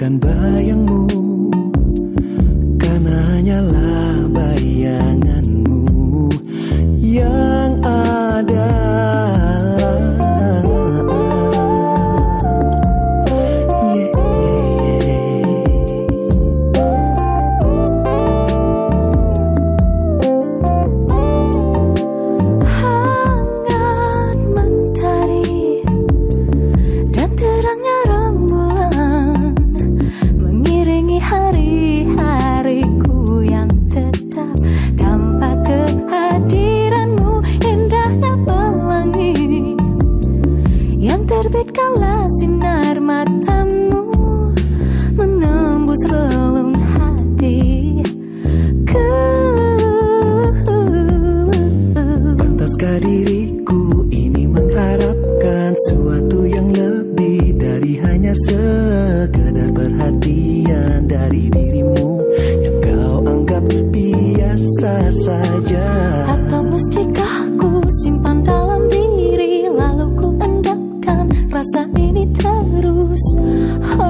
bukan bayangmu, karena hanyalah bayanganmu yang ada. Kala sinar matamu menembus relung hatiku, pantaskah diriku ini mengharapkan suatu yang lebih dari hanya sekadar perhatian dari dirimu yang kau anggap biasa saja? Atau mestikah ku simpan dalam diri lalu ku endapkan rasa ini terus?